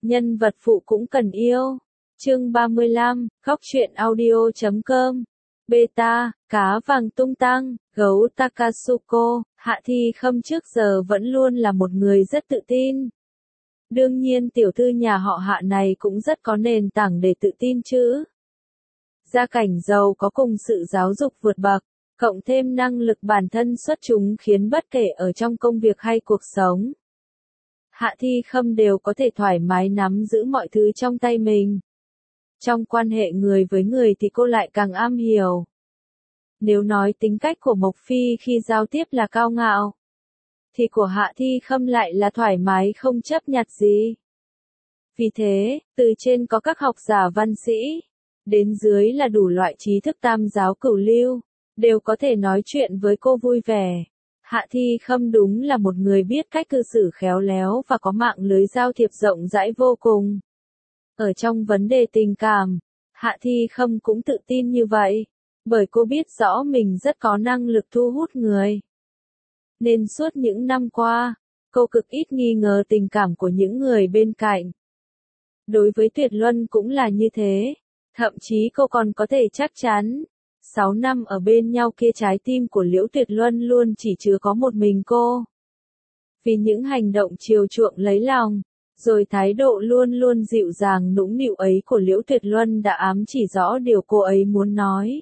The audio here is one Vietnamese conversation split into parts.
nhân vật phụ cũng cần yêu. Chương 35, Khóc truyện audio.com. Beta, cá vàng tung tăng, gấu Takatsuko, Hạ Thi Khâm trước giờ vẫn luôn là một người rất tự tin. Đương nhiên tiểu thư nhà họ Hạ này cũng rất có nền tảng để tự tin chứ. Gia cảnh giàu có cùng sự giáo dục vượt bậc, cộng thêm năng lực bản thân xuất chúng khiến bất kể ở trong công việc hay cuộc sống, Hạ Thi Khâm đều có thể thoải mái nắm giữ mọi thứ trong tay mình. Trong quan hệ người với người thì cô lại càng am hiểu. Nếu nói tính cách của Mộc Phi khi giao tiếp là cao ngạo, thì của Hạ Thi Khâm lại là thoải mái không chấp nhặt gì. Vì thế, từ trên có các học giả văn sĩ, đến dưới là đủ loại trí thức tam giáo cửu lưu, đều có thể nói chuyện với cô vui vẻ. Hạ Thi Khâm đúng là một người biết cách cư xử khéo léo và có mạng lưới giao thiệp rộng rãi vô cùng. Ở trong vấn đề tình cảm, Hạ Thi Khâm cũng tự tin như vậy, bởi cô biết rõ mình rất có năng lực thu hút người. Nên suốt những năm qua, cô cực ít nghi ngờ tình cảm của những người bên cạnh. Đối với Tuyệt Luân cũng là như thế, thậm chí cô còn có thể chắc chắn, 6 năm ở bên nhau kia trái tim của Liễu Tuyệt Luân luôn chỉ chứa có một mình cô. Vì những hành động chiều chuộng lấy lòng, rồi thái độ luôn luôn dịu dàng nũng nịu ấy của Liễu Tuyệt Luân đã ám chỉ rõ điều cô ấy muốn nói.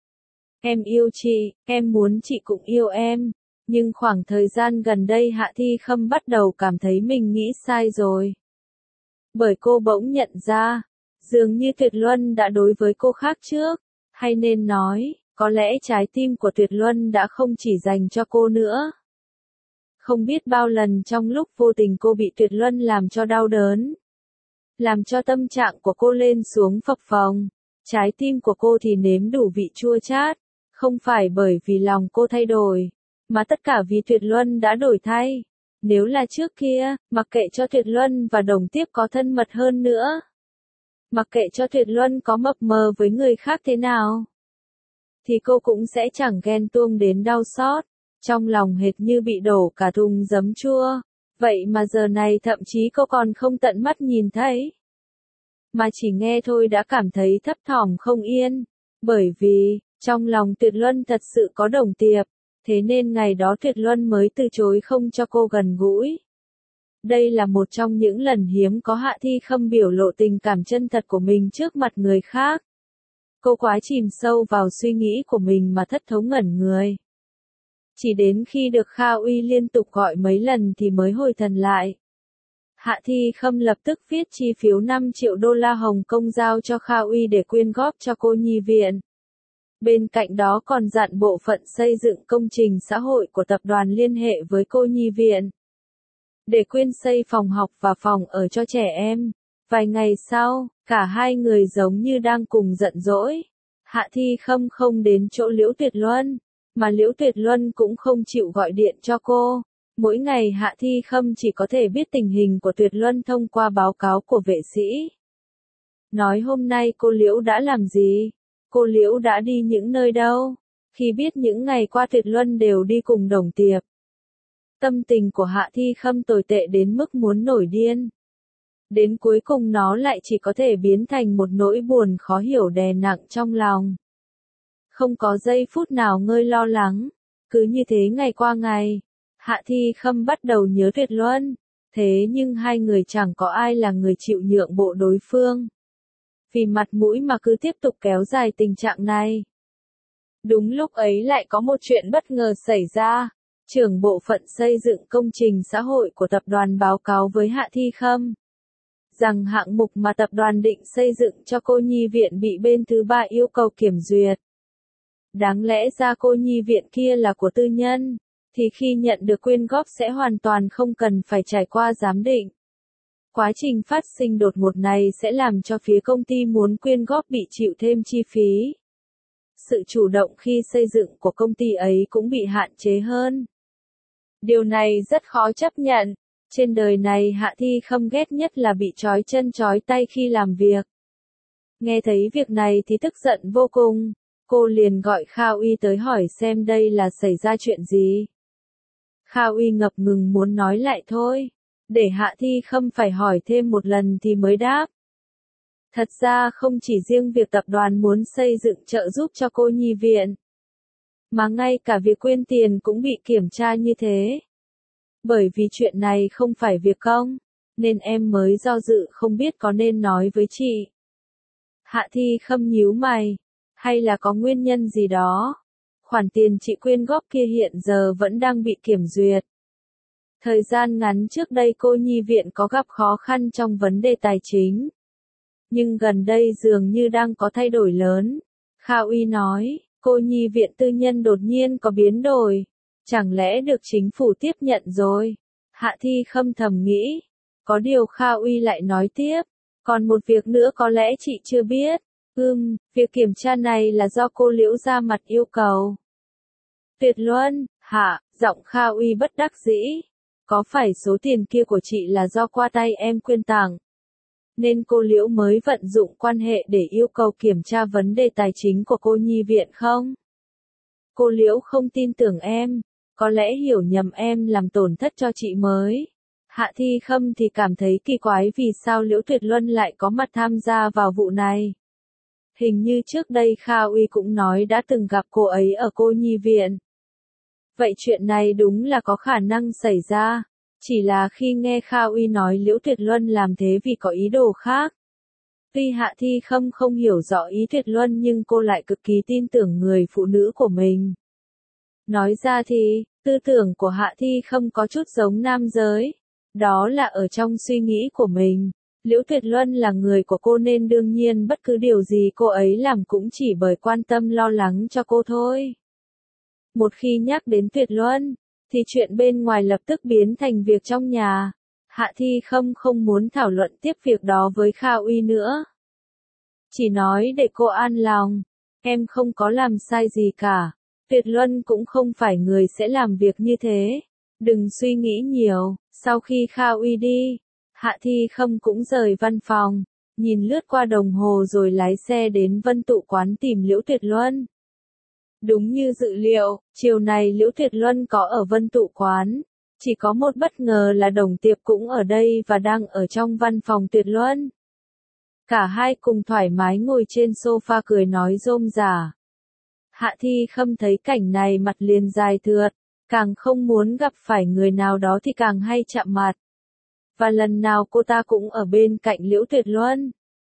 Em yêu chị, em muốn chị cũng yêu em. Nhưng khoảng thời gian gần đây Hạ Thi Khâm bắt đầu cảm thấy mình nghĩ sai rồi. Bởi cô bỗng nhận ra, dường như Tuyệt Luân đã đối với cô khác trước, hay nên nói, có lẽ trái tim của Tuyệt Luân đã không chỉ dành cho cô nữa. Không biết bao lần trong lúc vô tình cô bị Tuyệt Luân làm cho đau đớn, làm cho tâm trạng của cô lên xuống phập phồng, trái tim của cô thì nếm đủ vị chua chát, không phải bởi vì lòng cô thay đổi, mà tất cả vì Tuyệt Luân đã đổi thay. Nếu là trước kia, mặc kệ cho Tuyệt Luân và Đồng Tiếp có thân mật hơn nữa, mặc kệ cho Tuyệt Luân có mập mờ với người khác thế nào, thì cô cũng sẽ chẳng ghen tuông đến đau xót, trong lòng hệt như bị đổ cả thùng giấm chua. Vậy mà giờ này thậm chí cô còn không tận mắt nhìn thấy, mà chỉ nghe thôi đã cảm thấy thấp thỏm không yên, bởi vì, trong lòng Tuyệt Luân thật sự có Đồng Tiệp. Thế nên ngày đó Tuyệt Luân mới từ chối không cho cô gần gũi. Đây là một trong những lần hiếm có Hạ Thi Khâm biểu lộ tình cảm chân thật của mình trước mặt người khác. Cô quá chìm sâu vào suy nghĩ của mình mà thất thố ngẩn người. Chỉ đến khi được Kha Uy liên tục gọi mấy lần thì mới hồi thần lại. Hạ Thi Khâm lập tức viết chi phiếu 5 triệu đô la Hồng Kông giao cho Kha Uy để quyên góp cho cô nhi viện. Bên cạnh đó còn dặn bộ phận xây dựng công trình xã hội của tập đoàn liên hệ với cô nhi viện, để quyên xây phòng học và phòng ở cho trẻ em. Vài ngày sau, cả hai người giống như đang cùng giận dỗi. Hạ Thi Khâm không đến chỗ Liễu Tuyệt Luân, mà Liễu Tuyệt Luân cũng không chịu gọi điện cho cô. Mỗi ngày Hạ Thi Khâm chỉ có thể biết tình hình của Tuyệt Luân thông qua báo cáo của vệ sĩ. Nói hôm nay cô Liễu đã làm gì? Cô Liễu đã đi những nơi đâu? Khi biết những ngày qua Tuyệt Luân đều đi cùng Đồng Tiệp, tâm tình của Hạ Thi Khâm tồi tệ đến mức muốn nổi điên. Đến cuối cùng nó lại chỉ có thể biến thành một nỗi buồn khó hiểu đè nặng trong lòng. Không có giây phút nào ngơi lo lắng. Cứ như thế ngày qua ngày, Hạ Thi Khâm bắt đầu nhớ Tuyệt Luân. Thế nhưng hai người chẳng có ai là người chịu nhượng bộ đối phương. Vì mặt mũi mà cứ tiếp tục kéo dài tình trạng này. Đúng lúc ấy lại có một chuyện bất ngờ xảy ra. Trưởng bộ phận xây dựng công trình xã hội của tập đoàn báo cáo với Hạ Thi Khâm rằng hạng mục mà tập đoàn định xây dựng cho cô nhi viện bị bên thứ ba yêu cầu kiểm duyệt. Đáng lẽ ra cô nhi viện kia là của tư nhân, thì khi nhận được quyên góp sẽ hoàn toàn không cần phải trải qua giám định. Quá trình phát sinh đột ngột này sẽ làm cho phía công ty muốn quyên góp bị chịu thêm chi phí. Sự chủ động khi xây dựng của công ty ấy cũng bị hạn chế hơn. Điều này rất khó chấp nhận. Trên đời này Hạ Thi Khâm ghét nhất là bị trói chân trói tay khi làm việc. Nghe thấy việc này thì tức giận vô cùng. Cô liền gọi Kha Uy tới hỏi xem đây là xảy ra chuyện gì. Kha Uy ngập ngừng muốn nói lại thôi. để Hạ Thi Khâm phải hỏi thêm một lần thì mới đáp. Thật ra không chỉ riêng việc tập đoàn muốn xây dựng trợ giúp cho cô nhi viện, mà ngay cả việc quyên tiền cũng bị kiểm tra như thế. Bởi vì chuyện này không phải việc công, nên em mới do dự không biết có nên nói với chị. Hạ Thi Khâm nhíu mày, hay là có nguyên nhân gì đó? Khoản tiền chị quyên góp kia hiện giờ vẫn đang bị kiểm duyệt. Thời gian ngắn trước đây cô nhi viện có gặp khó khăn trong vấn đề tài chính. Nhưng gần đây dường như đang có thay đổi lớn. Kha Uy nói, cô nhi viện tư nhân đột nhiên có biến đổi. Chẳng lẽ được chính phủ tiếp nhận rồi? Hạ Thi Khâm thầm nghĩ. Có điều Kha Uy lại nói tiếp. Còn một việc nữa có lẽ chị chưa biết. Việc kiểm tra này là do cô Liễu ra mặt yêu cầu. Tuyệt Luân, hả? Giọng Kha Uy bất đắc dĩ. Có phải số tiền kia của chị là do qua tay em quyên tặng? Nên cô Liễu mới vận dụng quan hệ để yêu cầu kiểm tra vấn đề tài chính của cô nhi viện không? Cô Liễu không tin tưởng em, có lẽ hiểu nhầm em làm tổn thất cho chị mới. Hạ Thi Khâm thì cảm thấy kỳ quái vì sao Liễu Tuyệt Luân lại có mặt tham gia vào vụ này. Hình như trước đây Kha Uy cũng nói đã từng gặp cô ấy ở cô nhi viện. Vậy chuyện này đúng là có khả năng xảy ra. Chỉ là khi nghe Kha Uy nói Liễu Tuyệt Luân làm thế vì có ý đồ khác. Tuy Hạ Thi Khâm không hiểu rõ ý Tuyệt Luân nhưng cô lại cực kỳ tin tưởng người phụ nữ của mình. Nói ra thì, tư tưởng của Hạ Thi Khâm có chút giống nam giới. Đó là ở trong suy nghĩ của mình. Liễu Tuyệt Luân là người của cô nên đương nhiên bất cứ điều gì cô ấy làm cũng chỉ bởi quan tâm lo lắng cho cô thôi. Một khi nhắc đến Tuyệt Luân, thì chuyện bên ngoài lập tức biến thành việc trong nhà. Hạ Thi Khâm không muốn thảo luận tiếp việc đó với Kha Uy nữa. Chỉ nói để cô an lòng, em không có làm sai gì cả. Tuyệt Luân cũng không phải người sẽ làm việc như thế. Đừng suy nghĩ nhiều. Sau khi Kha Uy đi, Hạ Thi Khâm cũng rời văn phòng, nhìn lướt qua đồng hồ rồi lái xe đến Vân Tụ quán tìm Liễu Tuyệt Luân. Đúng như dự liệu, chiều này Liễu Tuyệt Luân có ở Vân Tụ quán. Chỉ có một bất ngờ là Đồng Tiệp cũng ở đây và đang ở trong văn phòng Tuyệt Luân. Cả hai cùng thoải mái ngồi trên sofa cười nói rôm rả. Hạ Thi Khâm thấy cảnh này mặt liền dài thượt, càng không muốn gặp phải người nào đó thì càng hay chạm mặt. Và lần nào cô ta cũng ở bên cạnh Liễu Tuyệt Luân.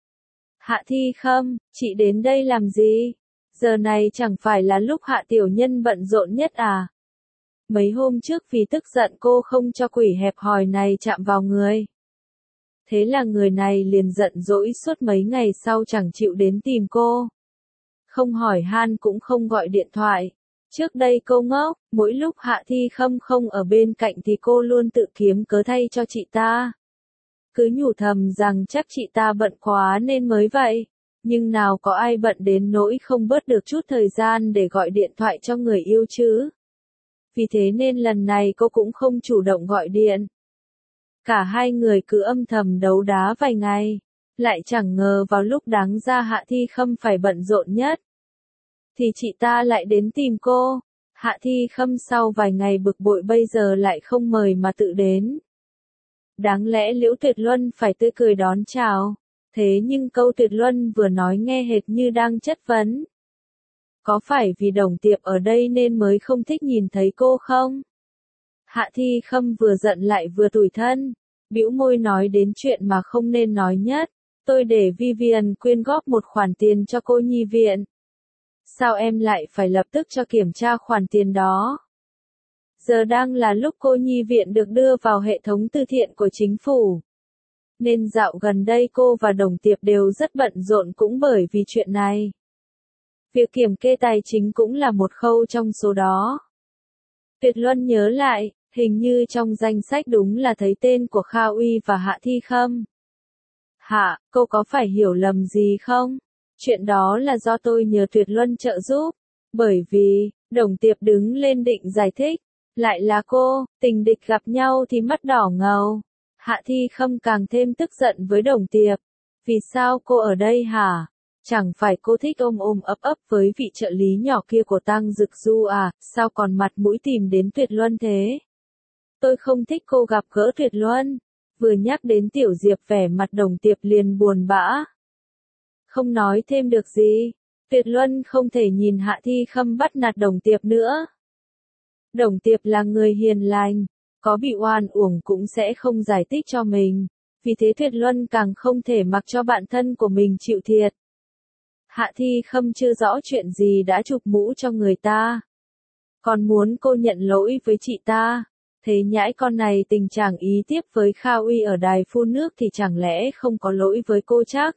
Hạ Thi Khâm, chị đến đây làm gì? Giờ này chẳng phải là lúc Hạ tiểu nhân bận rộn nhất à? Mấy hôm trước vì tức giận cô không cho quỷ hẹp hòi này chạm vào người. Thế là người này liền giận dỗi suốt mấy ngày sau chẳng chịu đến tìm cô. Không hỏi han cũng không gọi điện thoại. Trước đây cô ngốc, mỗi lúc Hạ Thi Khâm không ở bên cạnh thì cô luôn tự kiếm cớ thay cho chị ta. Cứ nhủ thầm rằng chắc chị ta bận quá nên mới vậy. Nhưng nào có ai bận đến nỗi không bớt được chút thời gian để gọi điện thoại cho người yêu chứ. Vì thế nên lần này cô cũng không chủ động gọi điện. Cả hai người cứ âm thầm đấu đá vài ngày. Lại chẳng ngờ vào lúc đáng ra Hạ Thi Khâm phải bận rộn nhất, thì chị ta lại đến tìm cô. Hạ Thi Khâm sau vài ngày bực bội bây giờ lại không mời mà tự đến. Đáng lẽ Liễu Tuyệt Luân phải tươi cười đón chào. Thế nhưng câu Tuyệt Luân vừa nói nghe hệt như đang chất vấn. Có phải vì Đồng Tiệp ở đây nên mới không thích nhìn thấy cô không? Hạ Thi Khâm vừa giận lại vừa tủi thân. Bĩu môi nói đến chuyện mà không nên nói nhất. Tôi để Vivian quyên góp một khoản tiền cho cô nhi viện. Sao em lại phải lập tức cho kiểm tra khoản tiền đó? Giờ đang là lúc cô nhi viện được đưa vào hệ thống từ thiện của chính phủ. Nên dạo gần đây cô và Đồng Tiệp đều rất bận rộn cũng bởi vì chuyện này. Việc kiểm kê tài chính cũng là một khâu trong số đó. Tuyệt Luân nhớ lại, hình như trong danh sách đúng là thấy tên của Kha Uy và Hạ Thi Khâm. Hạ, cô có phải hiểu lầm gì không? Chuyện đó là do tôi nhờ Tuyệt Luân trợ giúp. Bởi vì, Đồng Tiệp đứng lên định giải thích. Lại là cô, tình địch gặp nhau thì mắt đỏ ngầu. Hạ Thi Khâm càng thêm tức giận với Đồng Tiệp. Vì sao cô ở đây hả? Chẳng phải cô thích ôm ôm ấp ấp với vị trợ lý nhỏ kia của Tăng Dực Du à, sao còn mặt mũi tìm đến Tuyệt Luân thế? Tôi không thích cô gặp gỡ Tuyệt Luân. Vừa nhắc đến Tiểu Diệp vẻ mặt Đồng Tiệp liền buồn bã. Không nói thêm được gì, Tuyệt Luân không thể nhìn Hạ Thi Khâm bắt nạt Đồng Tiệp nữa. Đồng Tiệp là người hiền lành, có bị oan uổng cũng sẽ không giải thích cho mình, vì thế Tuyệt Luân càng không thể mặc cho bạn thân của mình chịu thiệt. Hạ Thi Khâm chưa rõ chuyện gì đã chụp mũ cho người ta. Còn muốn cô nhận lỗi với chị ta. Thế nhãi con này tình trạng ý tiếp với Kha Uy ở đài phun nước thì chẳng lẽ không có lỗi với cô chắc?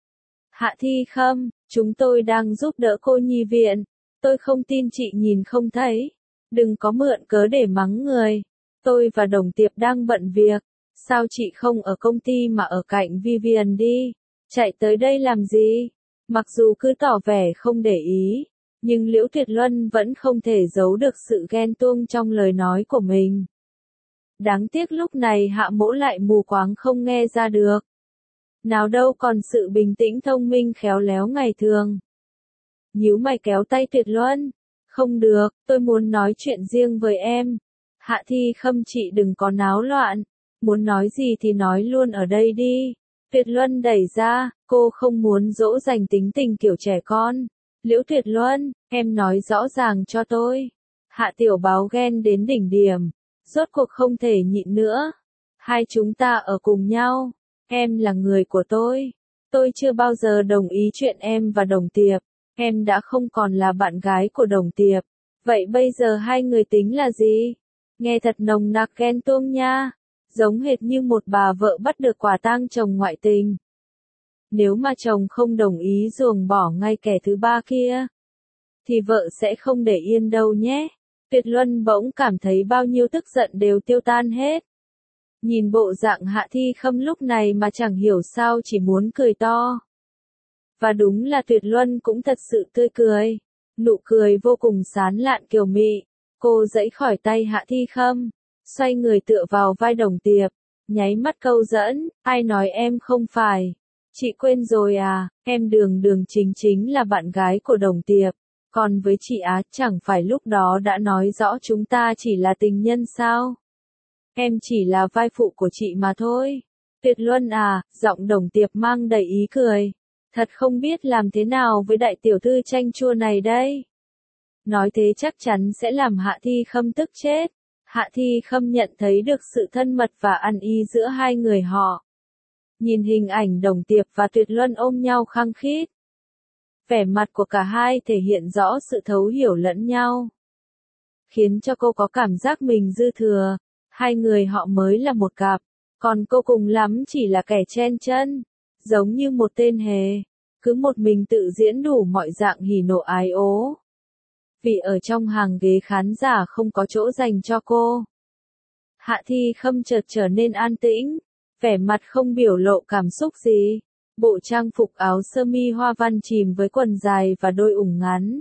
Hạ Thi Khâm, chúng tôi đang giúp đỡ cô nhi viện. Tôi không tin chị nhìn không thấy. Đừng có mượn cớ để mắng người. Tôi và Đồng Tiệp đang bận việc. Sao chị không ở công ty mà ở cạnh Vivian đi? Chạy tới đây làm gì? Mặc dù cứ tỏ vẻ không để ý, nhưng Liễu Tuyệt Luân vẫn không thể giấu được sự ghen tuông trong lời nói của mình. Đáng tiếc lúc này Hạ Mỗ lại mù quáng không nghe ra được. Nào đâu còn sự bình tĩnh thông minh khéo léo ngày thường. Nhíu mày kéo tay Tuyệt Luân. Không được, tôi muốn nói chuyện riêng với em. Hạ Thi Khâm chị đừng có náo loạn. Muốn nói gì thì nói luôn ở đây đi. Tuyệt Luân đẩy ra, cô không muốn dỗ dành tính tình kiểu trẻ con. Liễu Tuyệt Luân, em nói rõ ràng cho tôi. Hạ Tiểu Báo ghen đến đỉnh điểm. Rốt cuộc không thể nhịn nữa. Hai chúng ta ở cùng nhau. Em là người của tôi. Tôi chưa bao giờ đồng ý chuyện em và Đồng Tiệp. Em đã không còn là bạn gái của Đồng Tiệp. Vậy bây giờ hai người tính là gì? Nghe thật nồng nặc ghen tuông nha. Giống hệt như một bà vợ bắt được quả tang chồng ngoại tình. Nếu mà chồng không đồng ý ruồng bỏ ngay kẻ thứ ba kia, thì vợ sẽ không để yên đâu nhé. Tuyệt Luân bỗng cảm thấy bao nhiêu tức giận đều tiêu tan hết. Nhìn bộ dạng Hạ Thi Khâm lúc này mà chẳng hiểu sao chỉ muốn cười to. Và đúng là Tuyệt Luân cũng thật sự tươi cười. Nụ cười vô cùng sán lạn kiều mị. Cô giãy khỏi tay Hạ Thi Khâm, xoay người tựa vào vai Đồng Tiệp, nháy mắt câu dẫn, ai nói em không phải. Chị quên rồi à, em Đường Đường chính chính là bạn gái của Đồng Tiệp. Còn với chị Á chẳng phải lúc đó đã nói rõ chúng ta chỉ là tình nhân sao? Em chỉ là vai phụ của chị mà thôi. Tuyệt Luân à, giọng Đồng Tiệp mang đầy ý cười. Thật không biết làm thế nào với đại tiểu thư chanh chua này đây. Nói thế chắc chắn sẽ làm Hạ Thi Khâm tức chết. Hạ Thi Khâm nhận thấy được sự thân mật và ăn ý giữa hai người họ. Nhìn hình ảnh Đồng Tiệp và Tuyệt Luân ôm nhau khăng khít. Vẻ mặt của cả hai thể hiện rõ sự thấu hiểu lẫn nhau. Khiến cho cô có cảm giác mình dư thừa. Hai người họ mới là một cặp. Còn cô cùng lắm chỉ là kẻ chen chân. Giống như một tên hề. Cứ một mình tự diễn đủ mọi dạng hỉ nộ ái ố. Vì ở trong hàng ghế khán giả không có chỗ dành cho cô. Hạ Thi Khâm chợt trở nên an tĩnh. Vẻ mặt không biểu lộ cảm xúc gì. Bộ trang phục áo sơ mi hoa văn chìm với quần dài và đôi ủng ngắn.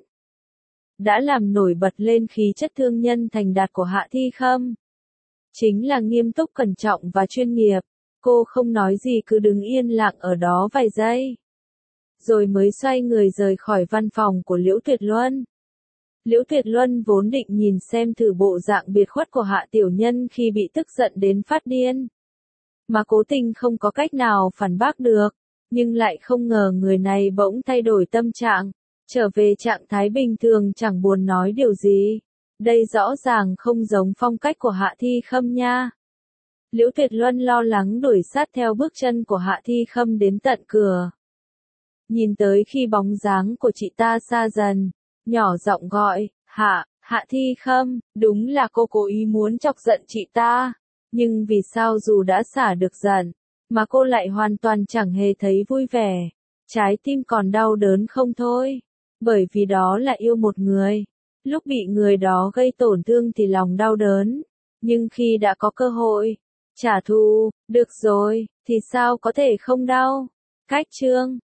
Đã làm nổi bật lên khí chất thương nhân thành đạt của Hạ Thi Khâm. Chính là nghiêm túc cẩn trọng và chuyên nghiệp. Cô không nói gì cứ đứng yên lặng ở đó vài giây. Rồi mới xoay người rời khỏi văn phòng của Liễu Tuyệt Luân. Liễu Tuyệt Luân vốn định nhìn xem thử bộ dạng biệt khuất của Hạ Tiểu Nhân khi bị tức giận đến phát điên. Mà cố tình không có cách nào phản bác được. Nhưng lại không ngờ người này bỗng thay đổi tâm trạng. Trở về trạng thái bình thường chẳng buồn nói điều gì. Đây rõ ràng không giống phong cách của Hạ Thi Khâm nha. Liễu Tuyệt Luân lo lắng đuổi sát theo bước chân của Hạ Thi Khâm đến tận cửa. Nhìn tới khi bóng dáng của chị ta xa dần, nhỏ giọng gọi, Hạ Thi Khâm, đúng là cô cố ý muốn chọc giận chị ta. Nhưng vì sao dù đã xả được giận, mà cô lại hoàn toàn chẳng hề thấy vui vẻ. Trái tim còn đau đớn không thôi. Bởi vì đó là yêu một người. Lúc bị người đó gây tổn thương thì lòng đau đớn. Nhưng khi đã có cơ hội trả thù, được rồi, thì sao có thể không đau? Cách chương